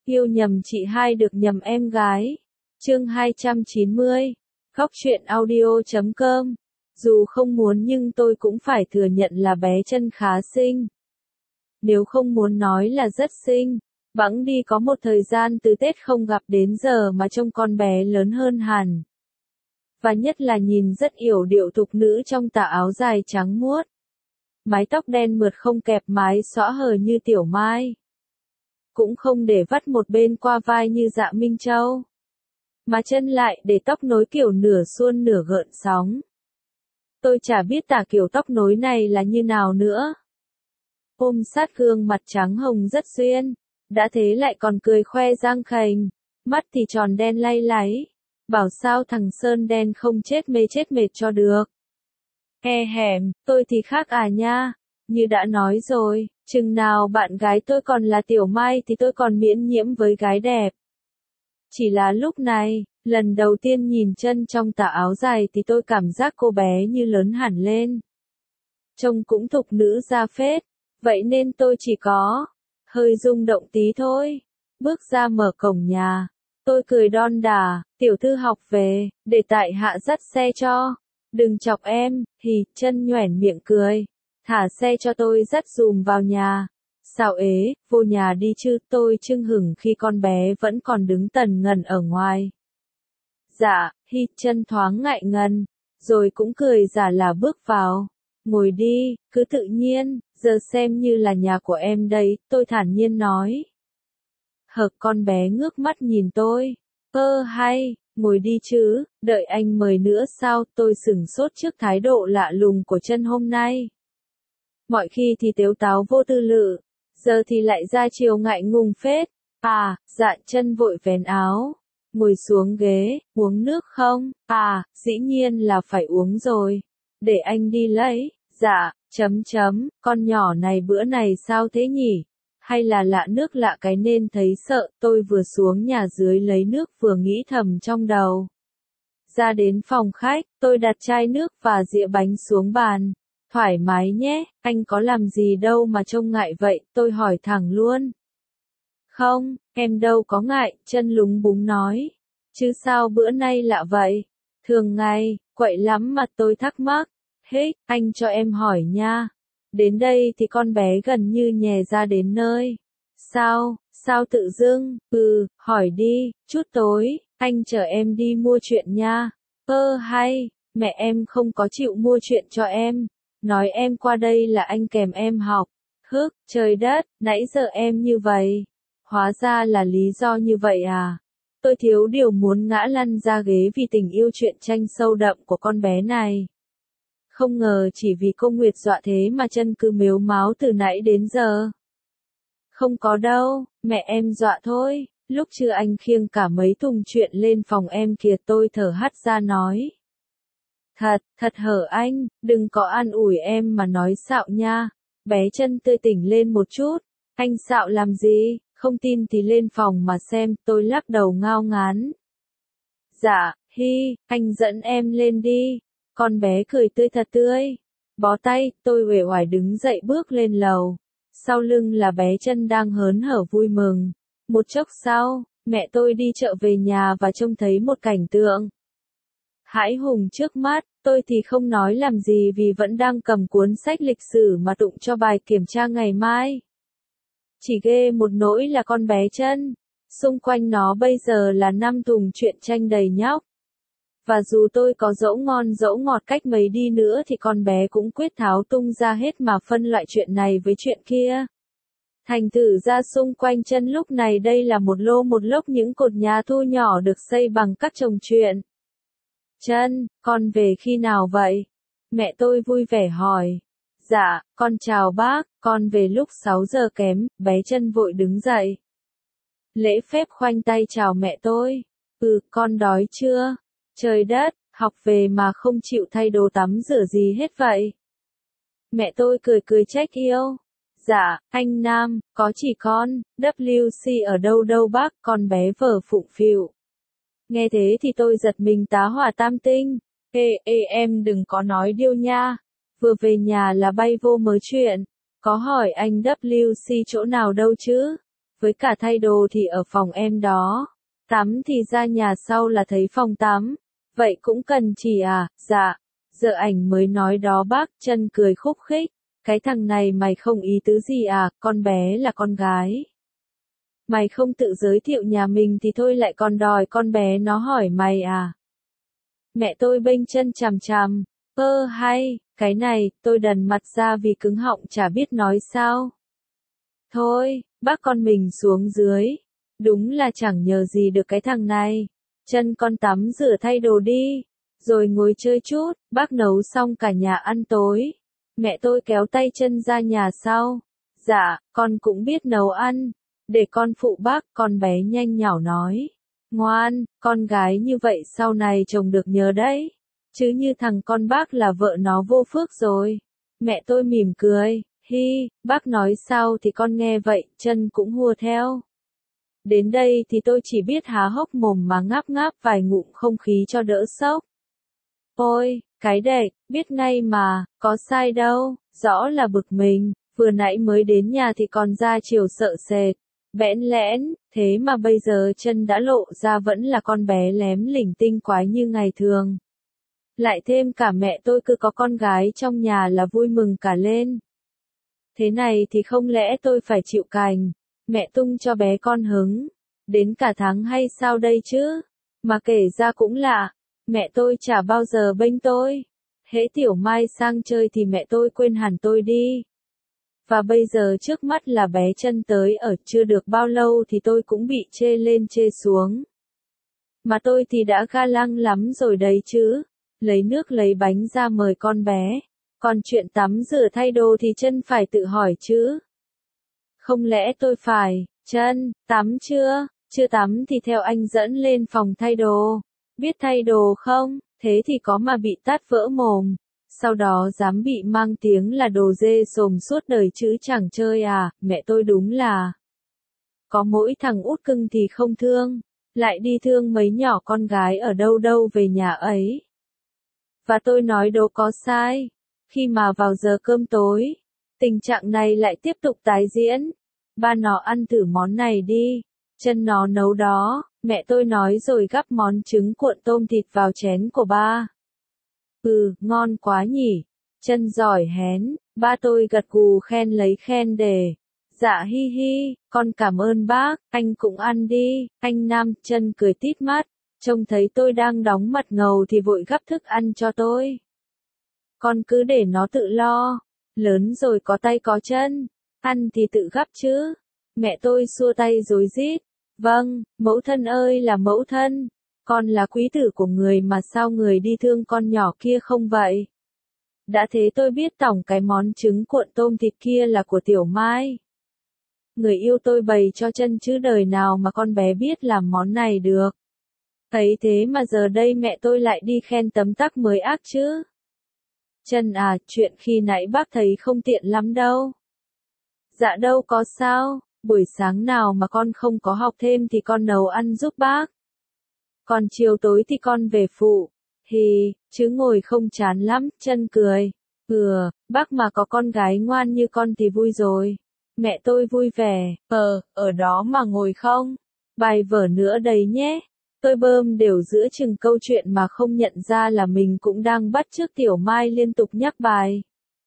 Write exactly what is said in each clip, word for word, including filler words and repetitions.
Yêu nhầm chị hai được nhầm em gái. Chương hai trăm chín mươi. Khóc chuyện audio chấm com. Dù không muốn nhưng tôi cũng phải thừa nhận là bé Trân khá xinh. Nếu không muốn nói là rất xinh. Bẵng đi có một thời gian từ Tết không gặp đến giờ mà trông con bé lớn hơn hẳn. Và nhất là nhìn rất yểu điệu thục nữ trong tà áo dài trắng muốt. Mái tóc đen mượt không kẹp mái xõa hờ như Tiểu Mai. Cũng không để vắt một bên qua vai như Dạ Minh Châu. Mà chân lại để tóc nối kiểu nửa suôn nửa gợn sóng. Tôi chả biết tả kiểu tóc nối này là như nào nữa. Ôm sát gương mặt trắng hồng rất duyên. Đã thế lại còn cười khoe răng khành. Mắt thì tròn đen lay láy. Bảo sao thằng Sơn đen không chết mê chết mệt cho được. He hẻm, tôi thì khác à nha. Như đã nói rồi, chừng nào bạn gái tôi còn là Tiểu Mai thì tôi còn miễn nhiễm với gái đẹp. Chỉ là lúc này, lần đầu tiên nhìn Trân trong tà áo dài thì tôi cảm giác cô bé như lớn hẳn lên. Trông cũng thục nữ ra phết, vậy nên tôi chỉ có hơi rung động tí thôi. Bước ra mở cổng nhà, tôi cười đon đả, tiểu thư học về, để tại hạ dắt xe cho. Đừng chọc em, thì Trân nhoẻn miệng cười. Thả xe cho tôi dắt dùm vào nhà. Sao ế, vô nhà đi chứ, tôi chưng hửng khi con bé vẫn còn đứng tần ngần ở ngoài. Dạ, Hi Trân thoáng ngại ngần, rồi cũng cười giả là bước vào. Ngồi đi, cứ tự nhiên, giờ xem như là nhà của em đây, tôi thản nhiên nói. Hờ, con bé ngước mắt nhìn tôi. Ơ hay, ngồi đi chứ, đợi anh mời nữa sao, tôi sửng sốt trước thái độ lạ lùng của Trân hôm nay. Mọi khi thì tếu táo vô tư lự, giờ thì lại ra chiều ngại ngùng phết. À, dạ Trân vội vén áo, ngồi xuống ghế, uống nước không? À, dĩ nhiên là phải uống rồi. Để anh đi lấy. Dạ, chấm chấm, con nhỏ này bữa này sao thế nhỉ? Hay là lạ nước lạ cái nên thấy sợ, tôi vừa xuống nhà dưới lấy nước vừa nghĩ thầm trong đầu. Ra đến phòng khách, tôi đặt chai nước và dĩa bánh xuống bàn. Thoải mái nhé, anh có làm gì đâu mà trông ngại vậy, tôi hỏi thẳng luôn. Không, em đâu có ngại, Trân lúng búng nói. Chứ sao bữa nay lạ vậy? Thường ngày, quậy lắm mà tôi thắc mắc. Hết, anh cho em hỏi nha. Đến đây thì con bé gần như nhè ra đến nơi. Sao, sao tự dưng, ừ, hỏi đi, chút tối, anh chở em đi mua chuyện nha. Ơ hay, mẹ em không có chịu mua chuyện cho em. Nói em qua đây là anh kèm em học. Hức, trời đất, nãy giờ em như vậy. Hóa ra là lý do như vậy à. Tôi thiếu điều muốn ngã lăn ra ghế vì tình yêu truyện tranh sâu đậm của con bé này. Không ngờ chỉ vì cô Nguyệt dọa thế mà Trân cứ mếu máo từ nãy đến giờ. Không có đâu, mẹ em dọa thôi, lúc chưa anh khiêng cả mấy thùng chuyện lên phòng em kìa, tôi thở hắt ra nói. Thật, thật hở anh, đừng có an ủi em mà nói xạo nha. Bé Trân tươi tỉnh lên một chút. Anh xạo làm gì, không tin thì lên phòng mà xem, tôi lắc đầu ngao ngán. Dạ, Hi, anh dẫn em lên đi. Con bé cười tươi thật tươi. Bó tay, tôi uể oải đứng dậy bước lên lầu. Sau lưng là bé Trân đang hớn hở vui mừng. Một chốc sau, mẹ tôi đi chợ về nhà và trông thấy một cảnh tượng hãi hùng trước mắt. Tôi thì không nói làm gì vì vẫn đang cầm cuốn sách lịch sử mà tụng cho bài kiểm tra ngày mai. Chỉ ghê một nỗi là con bé Trân. Xung quanh nó bây giờ là năm thùng truyện tranh đầy nhóc. Và dù tôi có dẫu ngon dẫu ngọt cách mấy đi nữa thì con bé cũng quyết tháo tung ra hết mà phân loại chuyện này với chuyện kia. Thành thử ra xung quanh Trân lúc này đây là một lô một lốc những cột nhà thu nhỏ được xây bằng các chồng truyện. Trân, con về khi nào vậy? Mẹ tôi vui vẻ hỏi. Dạ, con chào bác, con về lúc sáu giờ kém, bé Trân vội đứng dậy. Lễ phép khoanh tay chào mẹ tôi. Ừ, con đói chưa? Trời đất, học về mà không chịu thay đồ tắm rửa gì hết vậy. Mẹ tôi cười cười trách yêu. Dạ, anh Nam, có chỉ con, W C ở đâu đâu bác, con bé vờ phụng phịu. Nghe thế thì tôi giật mình tá hỏa tam tinh. Ê, ê em đừng có nói điêu nha. Vừa về nhà là bay vô mớ chuyện. Có hỏi anh W C chỗ nào đâu chứ? với cả thay đồ thì ở phòng em đó. Tắm thì ra nhà sau là thấy phòng tắm. Vậy cũng cần chỉ à? Dạ. Giờ ảnh mới nói đó bác. Chân cười khúc khích. Cái thằng này mày không ý tứ gì à? Con bé là con gái. Mày không tự giới thiệu nhà mình thì thôi lại còn đòi con bé nó hỏi mày à? Mẹ tôi bênh chân chằm chằm. Ơ hay, cái này, tôi đần mặt ra vì cứng họng chả biết nói sao. Thôi, bác con mình xuống dưới. Đúng là chẳng nhờ gì được cái thằng này. Chân con tắm rửa thay đồ đi. Rồi ngồi chơi chút, bác nấu xong cả nhà ăn tối. Mẹ tôi kéo tay chân ra nhà sau. Dạ, con cũng biết nấu ăn. Để con phụ bác, con bé nhanh nhảu nói. Ngoan, con gái như vậy sau này chồng được nhớ đấy. Chứ như thằng con bác là vợ nó vô phước rồi. Mẹ tôi mỉm cười. Hi, bác nói sao thì con nghe vậy, chân cũng hùa theo. Đến đây thì tôi chỉ biết há hốc mồm mà ngáp ngáp vài ngụm không khí cho đỡ sốc. Ôi, cái đẹp, biết ngay mà, có sai đâu, rõ là bực mình, vừa nãy mới đến nhà thì còn ra chiều sợ sệt, bẽn lẽn, thế mà bây giờ chân đã lộ ra vẫn là con bé lém lỉnh tinh quái như ngày thường. Lại thêm cả mẹ tôi cứ có con gái trong nhà là vui mừng cả lên. Thế này thì không lẽ tôi phải chịu cành, mẹ tung cho bé con hứng, đến cả tháng hay sao đây chứ, mà kể ra cũng lạ, mẹ tôi chả bao giờ bênh tôi, hễ Tiểu Mai sang chơi thì mẹ tôi quên hẳn tôi đi. Và bây giờ trước mắt là bé chân tới ở chưa được bao lâu thì tôi cũng bị chê lên chê xuống. Mà tôi thì đã ga lăng lắm rồi đấy chứ, lấy nước lấy bánh ra mời con bé. Còn chuyện tắm rửa thay đồ thì chân phải tự hỏi chứ. Không lẽ tôi phải, chân, tắm chưa? Chưa tắm thì theo anh dẫn lên phòng thay đồ. Biết thay đồ không? Thế thì có mà bị tát vỡ mồm. Sau đó dám bị mang tiếng là đồ dê sồm suốt đời chứ chẳng chơi à, mẹ tôi đúng là. Có mỗi thằng út cưng thì không thương. Lại đi thương mấy nhỏ con gái ở đâu đâu về nhà ấy. Và tôi nói đâu có sai. Khi mà vào giờ cơm tối, tình trạng này lại tiếp tục tái diễn. Ba nó ăn thử món này đi, chân nó nấu đó, mẹ tôi nói rồi gắp món trứng cuộn tôm thịt vào chén của ba. Ừ, ngon quá nhỉ, chân giỏi hén, ba tôi gật gù khen lấy khen để. Dạ hi hi, con cảm ơn bác, anh cũng ăn đi, anh Nam, chân cười tít mắt, trông thấy tôi đang đóng mặt ngầu thì vội gắp thức ăn cho tôi. Con cứ để nó tự lo, lớn rồi có tay có chân, ăn thì tự gắp chứ. Mẹ tôi xua tay rối rít. Vâng, mẫu thân ơi là mẫu thân, con là quý tử của người mà sao người đi thương con nhỏ kia không vậy? Đã thế tôi biết tổng cái món trứng cuộn tôm thịt kia là của Tiểu Mai. Người yêu tôi bày cho chân chứ đời nào mà con bé biết làm món này được. Thấy thế mà giờ đây mẹ tôi lại đi khen tấm tắc mới ác chứ. Chân à, chuyện khi nãy bác thấy không tiện lắm đâu. Dạ đâu có sao, buổi sáng nào mà con không có học thêm thì con nấu ăn giúp bác. Còn chiều tối thì con về phụ. Hì, chứ ngồi không chán lắm, chân cười. Ừ, bác mà có con gái ngoan như con thì vui rồi. Mẹ tôi vui vẻ, ờ, ở đó mà ngồi không? Bài vở nữa đấy nhé. Tôi bơm đều giữa chừng câu chuyện mà không nhận ra là mình cũng đang bắt chước Tiểu Mai liên tục nhắc bài.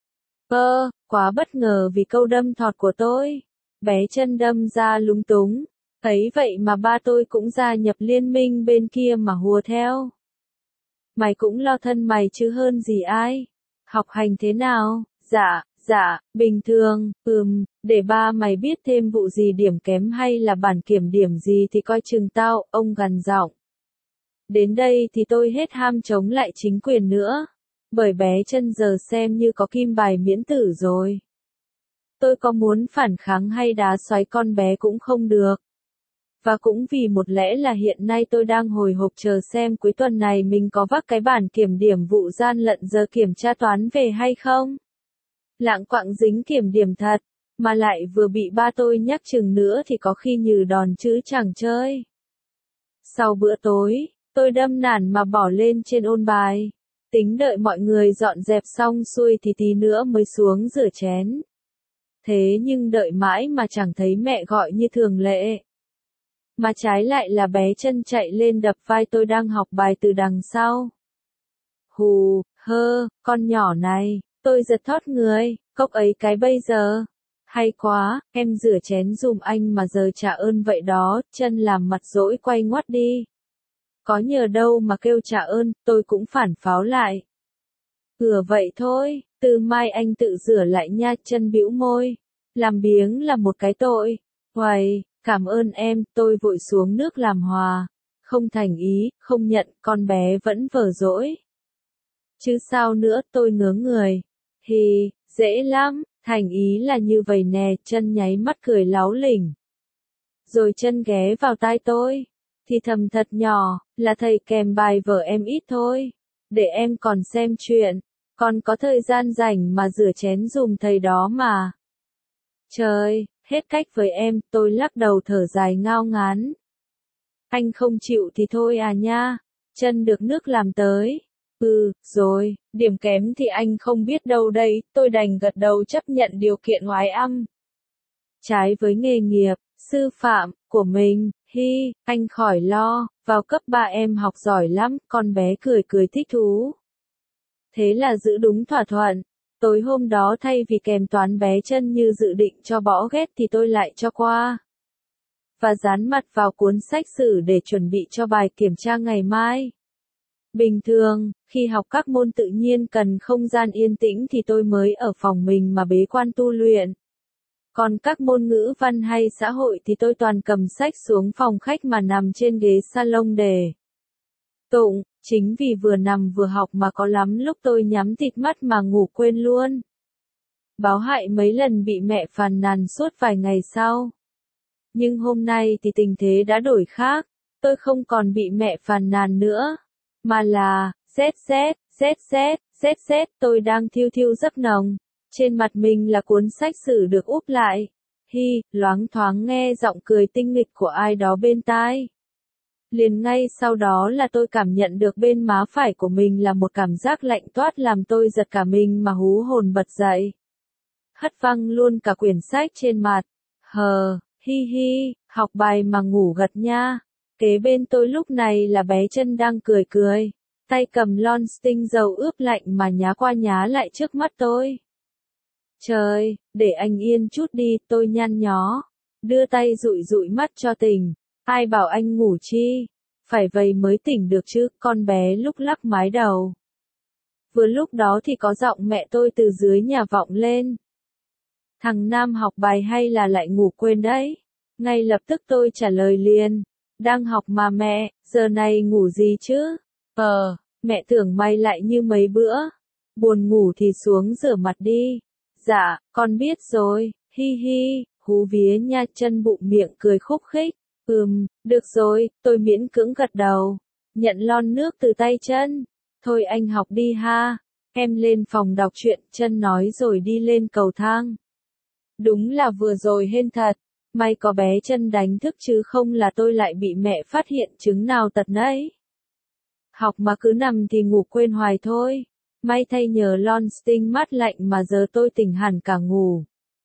Ơ, quá bất ngờ vì câu đâm thọt của tôi. Bé chân đâm ra lúng túng. Thấy vậy mà ba tôi cũng gia nhập liên minh bên kia mà hùa theo. Mày cũng lo thân mày chứ hơn gì ai. Học hành thế nào? Dạ, dạ, bình thường, ừm, để ba mày biết thêm vụ gì điểm kém hay là bản kiểm điểm gì thì coi chừng tao, ông gằn giọng. Đến đây thì tôi hết ham chống lại chính quyền nữa. Bởi bé chân giờ xem như có kim bài miễn tử rồi. Tôi có muốn phản kháng hay đá xoáy con bé cũng không được. Và cũng vì một lẽ là hiện nay tôi đang hồi hộp chờ xem cuối tuần này mình có vác cái bản kiểm điểm vụ gian lận giờ kiểm tra toán về hay không. Lạng quạng dính kiểm điểm thật, mà lại vừa bị ba tôi nhắc chừng nữa thì có khi nhừ đòn chứ chẳng chơi. Sau bữa tối, tôi đâm nản mà bỏ lên trên ôn bài. Tính đợi mọi người dọn dẹp xong xuôi thì tí nữa mới xuống rửa chén. Thế nhưng đợi mãi mà chẳng thấy mẹ gọi như thường lệ. Mà trái lại là bé Chân chạy lên đập vai tôi đang học bài từ đằng sau. Hù, hơ, con nhỏ này, tôi giật thót người, cốc ấy cái bây giờ. Hay quá, em rửa chén dùm anh mà giờ trả ơn vậy đó. Chân làm mặt dỗi quay ngoắt đi. Có nhờ đâu mà kêu trả ơn, tôi cũng phản pháo lại. Ừ vậy thôi, từ mai anh tự rửa lại nha. Chân bĩu môi. Làm biếng là một cái tội. Hoài, cảm ơn em, tôi vội xuống nước làm hòa. Không thành ý, không nhận, con bé vẫn vờ dỗi. Chứ sao nữa, tôi ngớ người. Hì, dễ lắm, thành ý là như vậy nè. Chân nháy mắt cười láo lỉnh. Rồi Chân ghé vào tai tôi. Thì thầm thật nhỏ, là thầy kèm bài vở em ít thôi. Để em còn xem chuyện. Còn có thời gian rảnh mà rửa chén dùm thầy đó mà. Trời, hết cách với em, tôi lắc đầu thở dài ngao ngán. Anh không chịu thì thôi à nha. Chân được nước làm tới. Ừ, rồi, điểm kém thì anh không biết đâu đây, tôi đành gật đầu chấp nhận điều kiện ngoái âm. Trái với nghề nghiệp, sư phạm, của mình, hi, anh khỏi lo, vào cấp ba em học giỏi lắm, con bé cười cười thích thú. Thế là giữ đúng thỏa thuận. Tối hôm đó thay vì kèm toán bé Chân như dự định cho bỏ ghét thì tôi lại cho qua. Và dán mặt vào cuốn sách sử để chuẩn bị cho bài kiểm tra ngày mai. Bình thường, khi học các môn tự nhiên cần không gian yên tĩnh thì tôi mới ở phòng mình mà bế quan tu luyện. Còn các môn ngữ văn hay xã hội thì tôi toàn cầm sách xuống phòng khách mà nằm trên ghế salon để tụng. Chính vì vừa nằm vừa học mà có lắm lúc tôi nhắm tịt mắt mà ngủ quên luôn. Báo hại mấy lần bị mẹ phàn nàn suốt vài ngày sau. Nhưng hôm nay thì tình thế đã đổi khác. Tôi không còn bị mẹ phàn nàn nữa. Mà là, xét xét, xét xét, xét xét, tôi đang thiêu thiêu giấc nồng. Trên mặt mình là cuốn sách sử được úp lại. Hi, loáng thoáng nghe giọng cười tinh nghịch của ai đó bên tai. Liền ngay sau đó là tôi cảm nhận được bên má phải của mình là một cảm giác lạnh toát làm tôi giật cả mình mà hú hồn bật dậy. Hất văng luôn cả quyển sách trên mặt. Hờ, hi hi, học bài mà ngủ gật nha. Kế bên tôi lúc này là bé Chân đang cười cười. Tay cầm lon tinh dầu ướp lạnh mà nhá qua nhá lại trước mắt tôi. Trời, để anh yên chút đi, tôi nhăn nhó. Đưa tay dụi dụi mắt cho tỉnh. Ai bảo anh ngủ chi? Phải vậy mới tỉnh được chứ, con bé lúc lắc mái đầu. Vừa lúc đó thì có giọng mẹ tôi từ dưới nhà vọng lên. Thằng Nam học bài hay là lại ngủ quên đấy? Ngay lập tức tôi trả lời liền. Đang học mà mẹ, giờ này ngủ gì chứ? Ờ, mẹ tưởng mày lại như mấy bữa. Buồn ngủ thì xuống rửa mặt đi. Dạ, con biết rồi, hi hi, hú vía nha. Chân bụng miệng cười khúc khích. Ừm, được rồi, tôi miễn cưỡng gật đầu. Nhận lon nước từ tay Chân. Thôi anh học đi ha. Em lên phòng đọc truyện, Chân nói rồi đi lên cầu thang. Đúng là vừa rồi hên thật. May có bé Chân đánh thức chứ không là tôi lại bị mẹ phát hiện chứng nào tật nấy. Học mà cứ nằm thì ngủ quên hoài thôi. May thay nhờ lon tinh mát lạnh mà giờ tôi tỉnh hẳn cả ngủ.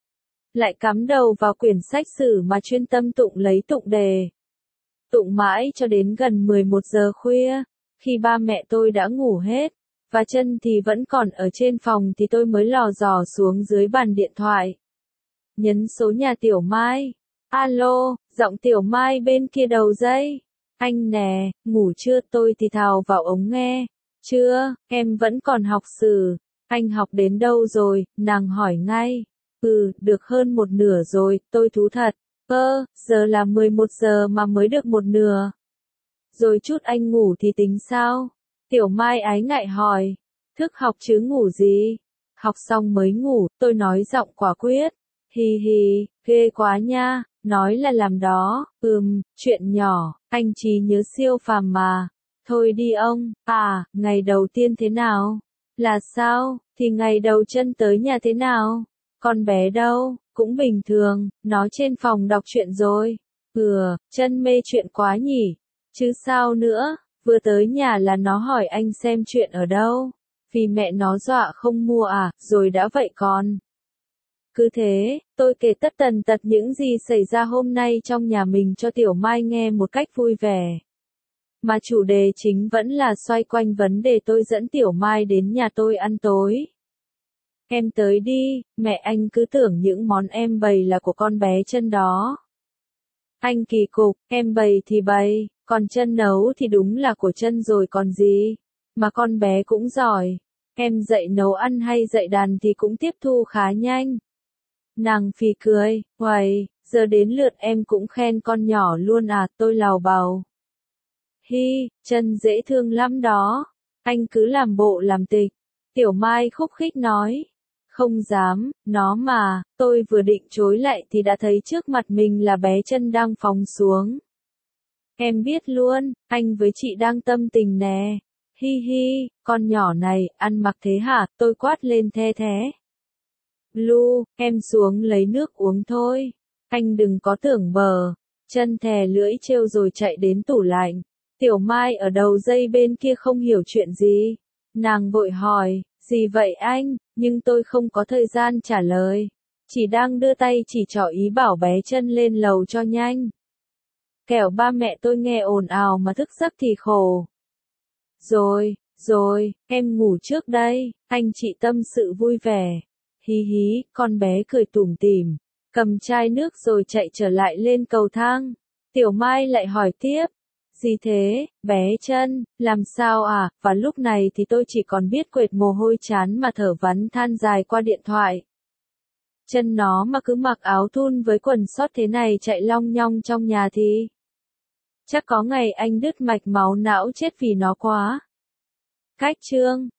Lại cắm đầu vào quyển sách sử mà chuyên tâm tụng lấy tụng đề. Tụng mãi cho đến gần mười một giờ khuya, khi ba mẹ tôi đã ngủ hết, và Chân thì vẫn còn ở trên phòng thì tôi mới lò dò xuống dưới bàn điện thoại. Nhấn số nhà Tiểu Mai. Alo, giọng Tiểu Mai bên kia đầu dây. Anh nè, ngủ chưa? Tôi thì thào vào ống nghe. Chưa, em vẫn còn học sử. Anh học đến đâu rồi? Nàng hỏi ngay. Ừ, được hơn một nửa rồi, tôi thú thật. Ơ, giờ là mười một giờ mà mới được một nửa. Rồi chút anh ngủ thì tính sao? Tiểu Mai ái ngại hỏi. Thức học chứ ngủ gì? Học xong mới ngủ, tôi nói giọng quả quyết. Hì hì, ghê quá nha, nói là làm đó. Ừm, chuyện nhỏ, anh trí nhớ siêu phàm mà. Thôi đi ông. À, ngày đầu tiên thế nào? Là sao? Thì ngày đầu Chân tới nhà thế nào? Con bé đâu? Cũng bình thường, nó trên phòng đọc truyện rồi. Ừ, Chân mê chuyện quá nhỉ. Chứ sao nữa, vừa tới nhà là nó hỏi anh xem chuyện ở đâu. Vì mẹ nó dọa không mua à, rồi đã vậy còn. Cứ thế, tôi kể tất tần tật những gì xảy ra hôm nay trong nhà mình cho Tiểu Mai nghe một cách vui vẻ. Mà chủ đề chính vẫn là xoay quanh vấn đề tôi dẫn Tiểu Mai đến nhà tôi ăn tối. Em tới đi, mẹ anh cứ tưởng những món em bày là của con bé Chân đó. Anh kỳ cục, em bày thì bày, còn Chân nấu thì đúng là của Chân rồi còn gì. Mà con bé cũng giỏi, em dạy nấu ăn hay dạy đàn thì cũng tiếp thu khá nhanh. Nàng phì cười, uầy, giờ đến lượt em cũng khen con nhỏ luôn à, tôi lào bào. Hi, Chân dễ thương lắm đó, anh cứ làm bộ làm tịch. Tiểu Mai khúc khích nói. Không dám, nó mà, tôi vừa định chối lại thì đã thấy trước mặt mình là bé Chân đang phóng xuống. Em biết luôn, anh với chị đang tâm tình nè. Hi hi, con nhỏ này, ăn mặc thế hả, tôi quát lên the thế. Lu, em xuống lấy nước uống thôi. Anh đừng có tưởng bờ. Chân thè lưỡi trêu rồi chạy đến tủ lạnh. Tiểu Mai ở đầu dây bên kia không hiểu chuyện gì. Nàng vội hỏi, gì vậy anh, nhưng tôi không có thời gian trả lời. Chỉ đang đưa tay chỉ trỏ ý bảo bé Chân lên lầu cho nhanh. Kẻo ba mẹ tôi nghe ồn ào mà thức giấc thì khổ. Rồi, rồi, em ngủ trước đây, anh chị tâm sự vui vẻ. Hí hí, con bé cười tủm tỉm, cầm chai nước rồi chạy trở lại lên cầu thang. Tiểu Mai lại hỏi tiếp. Gì thế, bé Chân, làm sao à, và lúc này thì tôi chỉ còn biết quệt mồ hôi chán mà thở vắn than dài qua điện thoại. Chân nó mà cứ mặc áo thun với quần sót thế này chạy long nhong trong nhà thì chắc có ngày anh đứt mạch máu não chết vì nó quá. Cách chương